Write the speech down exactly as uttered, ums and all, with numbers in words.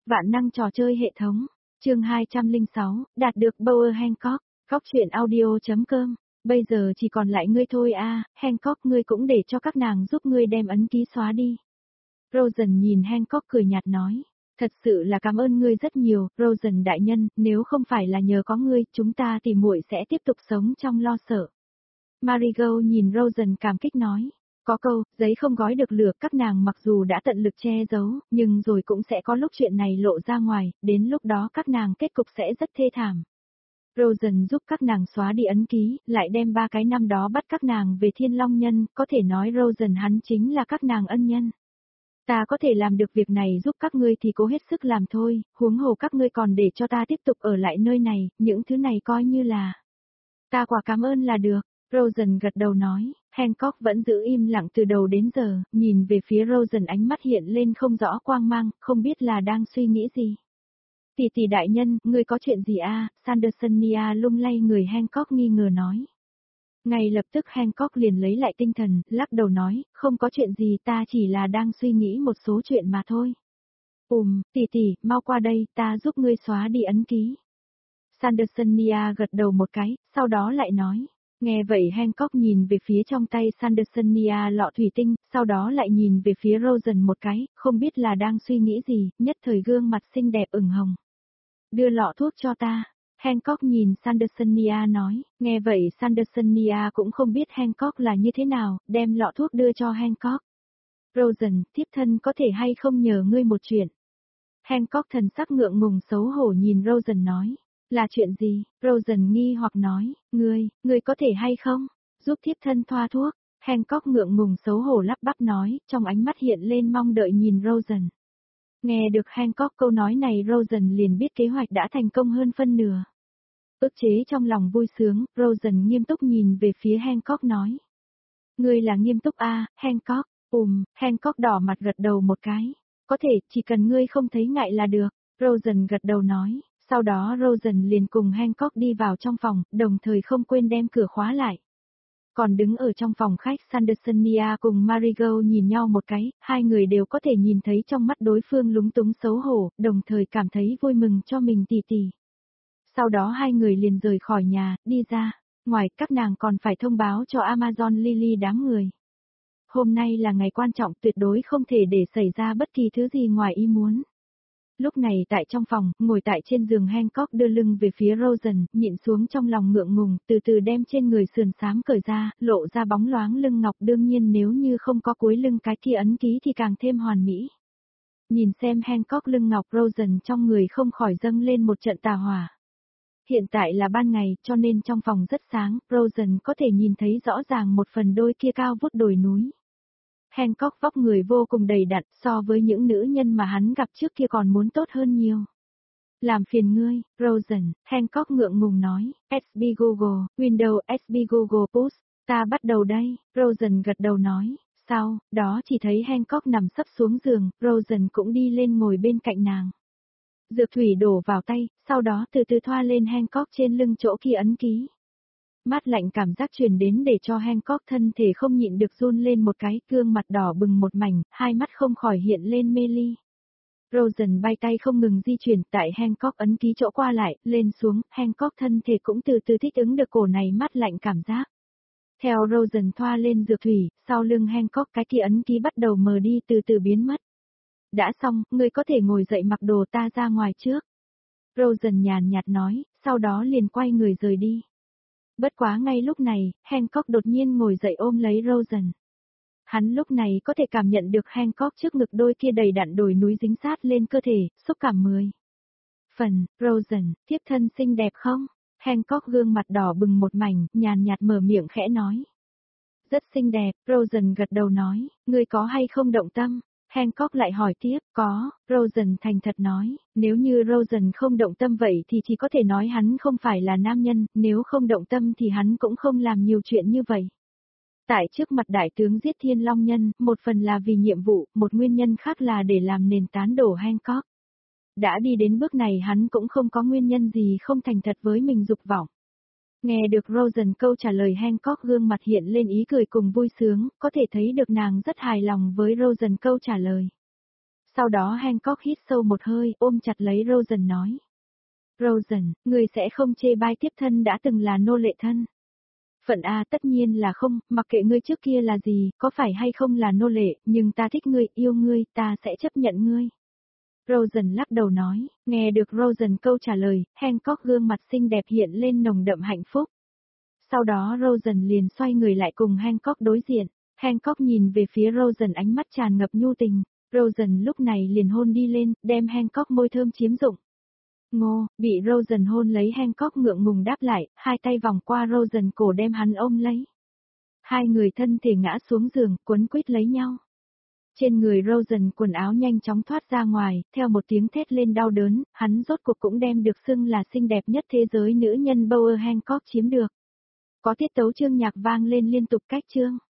Vạn năng trò chơi hệ thống, chương hai trăm lẻ sáu, đạt được Power Hancock, góc truyện audio chấm com, bây giờ chỉ còn lại ngươi thôi a, Hancock ngươi cũng để cho các nàng giúp ngươi đem ấn ký xóa đi. Rosen nhìn Hancock cười nhạt nói, thật sự là cảm ơn ngươi rất nhiều, Rosen đại nhân, nếu không phải là nhờ có ngươi, chúng ta thì muội sẽ tiếp tục sống trong lo sợ. Marigold nhìn Rosen cảm kích nói. Có câu, giấy không gói được lửa, các nàng mặc dù đã tận lực che giấu, nhưng rồi cũng sẽ có lúc chuyện này lộ ra ngoài, đến lúc đó các nàng kết cục sẽ rất thê thảm. Rosen giúp các nàng xóa đi ấn ký, lại đem ba cái năm đó bắt các nàng về Thiên Long Nhân, có thể nói Rosen hắn chính là các nàng ân nhân. Ta có thể làm được việc này giúp các ngươi thì cố hết sức làm thôi, huống hồ các ngươi còn để cho ta tiếp tục ở lại nơi này, những thứ này coi như là. Ta quả cảm ơn là được. Rosen gật đầu nói, Hancock vẫn giữ im lặng từ đầu đến giờ, nhìn về phía Rosen ánh mắt hiện lên không rõ quang mang, không biết là đang suy nghĩ gì. Tỷ tỷ đại nhân, ngươi có chuyện gì a? À? Sandersonia lung lay người Hancock nghi ngờ nói. Ngay lập tức Hancock liền lấy lại tinh thần, lắc đầu nói, không có chuyện gì, ta chỉ là đang suy nghĩ một số chuyện mà thôi. Ùm, tỷ tỷ, mau qua đây, ta giúp ngươi xóa đi ấn ký. Sandersonia gật đầu một cái, sau đó lại nói. Nghe vậy Hancock nhìn về phía trong tay Sandersonia lọ thủy tinh, sau đó lại nhìn về phía Rosen một cái, không biết là đang suy nghĩ gì, nhất thời gương mặt xinh đẹp ửng hồng. Đưa lọ thuốc cho ta. Hancock nhìn Sandersonia nói, nghe vậy Sandersonia cũng không biết Hancock là như thế nào, đem lọ thuốc đưa cho Hancock. Rosen, thiếp thân có thể hay không nhờ ngươi một chuyện. Hancock thần sắc ngượng ngùng xấu hổ nhìn Rosen nói. Là chuyện gì? Rosen nghi hoặc nói, ngươi, ngươi có thể hay không? Giúp thiếp thân thoa thuốc. Hancock ngượng ngùng xấu hổ lắp bắp nói, trong ánh mắt hiện lên mong đợi nhìn Rosen. Nghe được Hancock câu nói này Rosen liền biết kế hoạch đã thành công hơn phân nửa. Ức chế trong lòng vui sướng, Rosen nghiêm túc nhìn về phía Hancock nói. Ngươi là nghiêm túc a, à, Hancock, ùm, Hancock đỏ mặt gật đầu một cái. Có thể, chỉ cần ngươi không thấy ngại là được. Rosen gật đầu nói. Sau đó Rosen liền cùng Hancock đi vào trong phòng, đồng thời không quên đem cửa khóa lại. Còn đứng ở trong phòng khách Sandersonia cùng Marigold nhìn nhau một cái, hai người đều có thể nhìn thấy trong mắt đối phương lúng túng xấu hổ, đồng thời cảm thấy vui mừng cho mình tỷ tỷ. Sau đó hai người liền rời khỏi nhà, đi ra, ngoài các nàng còn phải thông báo cho Amazon Lily đám người. Hôm nay là ngày quan trọng tuyệt đối không thể để xảy ra bất kỳ thứ gì ngoài ý muốn. Lúc này tại trong phòng, ngồi tại trên giường Hancock đưa lưng về phía Rosen, nhịn xuống trong lòng ngượng ngùng, từ từ đem trên người sườn xám cởi ra, lộ ra bóng loáng lưng ngọc đương nhiên nếu như không có cuối lưng cái kia ấn ký thì càng thêm hoàn mỹ. Nhìn xem Hancock lưng ngọc Rosen trong người không khỏi dâng lên một trận tà hỏa. Hiện tại là ban ngày cho nên trong phòng rất sáng, Rosen có thể nhìn thấy rõ ràng một phần đôi kia cao vút đồi núi. Hancock vóc người vô cùng đầy đặn so với những nữ nhân mà hắn gặp trước kia còn muốn tốt hơn nhiều. Làm phiền ngươi, Rosen, Hancock ngượng ngùng nói, ét bê Google, Windows ét bê Google Push, ta bắt đầu đây, Rosen gật đầu nói, sau, đó chỉ thấy Hancock nằm sấp xuống giường, Rosen cũng đi lên ngồi bên cạnh nàng. Dược thủy đổ vào tay, sau đó từ từ thoa lên Hancock trên lưng chỗ kia ấn ký. Mát lạnh cảm giác truyền đến để cho Hancock thân thể không nhịn được run lên một cái, gương mặt đỏ bừng một mảnh, hai mắt không khỏi hiện lên mê ly. Rosen bay tay không ngừng di chuyển tại Hancock ấn ký chỗ qua lại, lên xuống, Hancock thân thể cũng từ từ thích ứng được cổ này mát lạnh cảm giác. Theo Rosen thoa lên dược thủy, sau lưng Hancock cái kia ấn ký bắt đầu mờ đi từ từ biến mất. Đã xong, ngươi có thể ngồi dậy mặc đồ ta ra ngoài trước. Rosen nhàn nhạt nói, sau đó liền quay người rời đi. Bất quá ngay lúc này, Hancock đột nhiên ngồi dậy ôm lấy Rosen. Hắn lúc này có thể cảm nhận được Hancock trước ngực đôi kia đầy đặn đồi núi dính sát lên cơ thể, xúc cảm mười. Phần, Rosen, tiếp thân xinh đẹp không? Hancock gương mặt đỏ bừng một mảnh, nhàn nhạt mở miệng khẽ nói. Rất xinh đẹp, Rosen gật đầu nói, ngươi có hay không động tâm? Hancock lại hỏi tiếp, có, Rosen thành thật nói, nếu như Rosen không động tâm vậy thì chỉ có thể nói hắn không phải là nam nhân, nếu không động tâm thì hắn cũng không làm nhiều chuyện như vậy. Tại trước mặt đại tướng giết Thiên Long Nhân, một phần là vì nhiệm vụ, một nguyên nhân khác là để làm nền tán đổ Hancock. Đã đi đến bước này hắn cũng không có nguyên nhân gì không thành thật với mình dục vọng. Nghe được Rosen câu trả lời Hancock gương mặt hiện lên ý cười cùng vui sướng, có thể thấy được nàng rất hài lòng với Rosen câu trả lời. Sau đó Hancock hít sâu một hơi, ôm chặt lấy Rosen nói. Rosen, người sẽ không chê bai tiếp thân đã từng là nô lệ thân. Phận A tất nhiên là không, mặc kệ ngươi trước kia là gì, có phải hay không là nô lệ, nhưng ta thích ngươi, yêu ngươi, ta sẽ chấp nhận ngươi. Rosen lắc đầu nói, nghe được Rosen câu trả lời, Hancock gương mặt xinh đẹp hiện lên nồng đậm hạnh phúc. Sau đó Rosen liền xoay người lại cùng Hancock đối diện. Hancock nhìn về phía Rosen ánh mắt tràn ngập nhu tình. Rosen lúc này liền hôn đi lên, đem Hancock môi thơm chiếm dụng. Ngô, bị Rosen hôn lấy Hancock ngượng ngùng đáp lại, hai tay vòng qua Rosen cổ đem hắn ôm lấy. Hai người thân thể ngã xuống giường, quấn quýt lấy nhau. Trên người Rosen quần áo nhanh chóng thoát ra ngoài, theo một tiếng thét lên đau đớn, hắn rốt cuộc cũng đem được xưng là xinh đẹp nhất thế giới nữ nhân Bower Hancock chiếm được. Có tiết tấu chương nhạc vang lên liên tục cách chương.